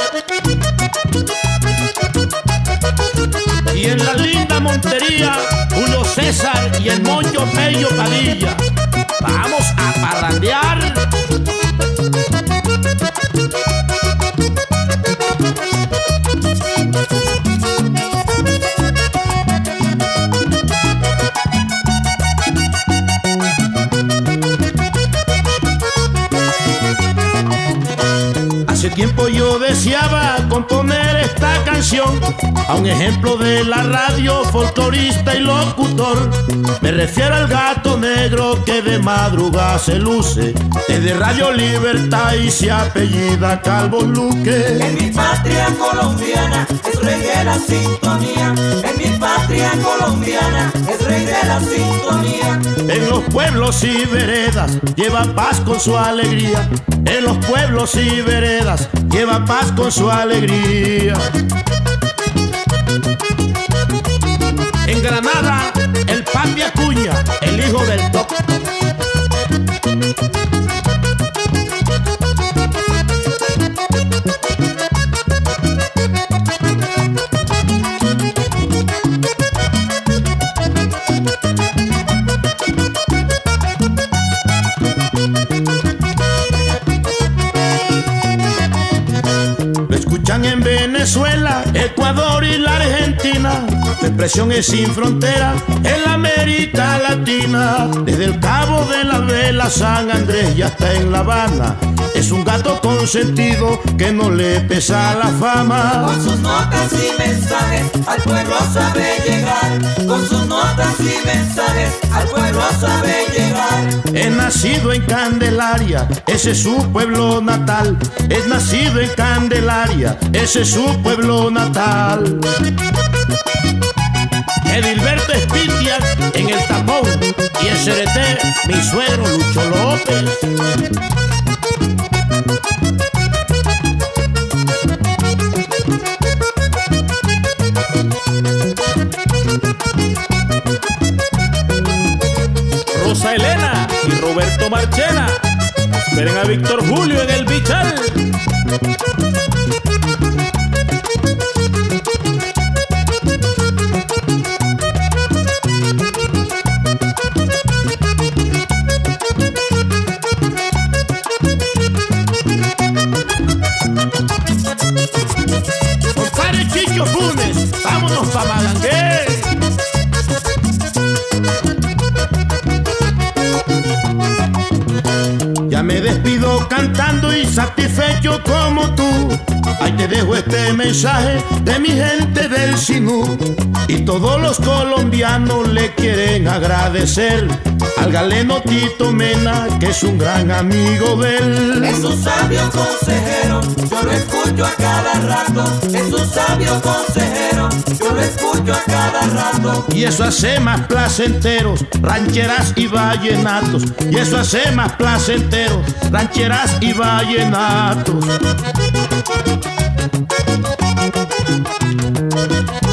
Y en la linda Montería, Julio César y el Moncho Pello Padilla. Vamos a parrandear. Hace tiempo yo deseaba componer esta canción a un ejemplo de la radio, folclorista y locutor. Me refiero al gato negro que de madrugada se luce desde Radio Libertad y se apellida Calvo Luque. En mi patria colombiana es reggae la sintonía. En mi patria colombiana es reggae la sintonía. En los pueblos y veredas lleva paz con su alegría. En los pueblos y veredas lleva paz con su alegría. En Granada, el Papi Acuña, el hijo del Doc. En Venezuela, Ecuador y la Argentina, su expresión es sin frontera en la América Latina. Desde el Cabo de la Vela, San Andrés y hasta en La Habana, es un gato consentido que no le pesa la fama. Con sus notas y mensajes al pueblo sabe llegar. Con sus notas y mensajes al pueblo sabe llegar. Es nacido en Candelaria, ese es su pueblo natal. Es nacido en Candelaria, ese es su pueblo natal. Edilberto Espitia en el Tapón y en Cereté, mi suegro Lucho López. Rosa Elena y Roberto Marchena. Esperen a Víctor Julio en el Bichal. Compadre Chicho Funes, vámonos pa' Malangué. Ya me despido cantando y satisfecho como tú. Ahí te dejo este mensaje de mi gente del Sinú. Y todos los colombianos le quieren agradecer al galeno Tito Mena, que es un gran amigo de él. Es un sabio consejero, yo lo escucho a cada rato. Es un sabio consejero, yo lo escucho a cada rato. Y eso hace más placenteros rancheras y vallenatos. Y eso hace más placenteros rancheras y vallenatos.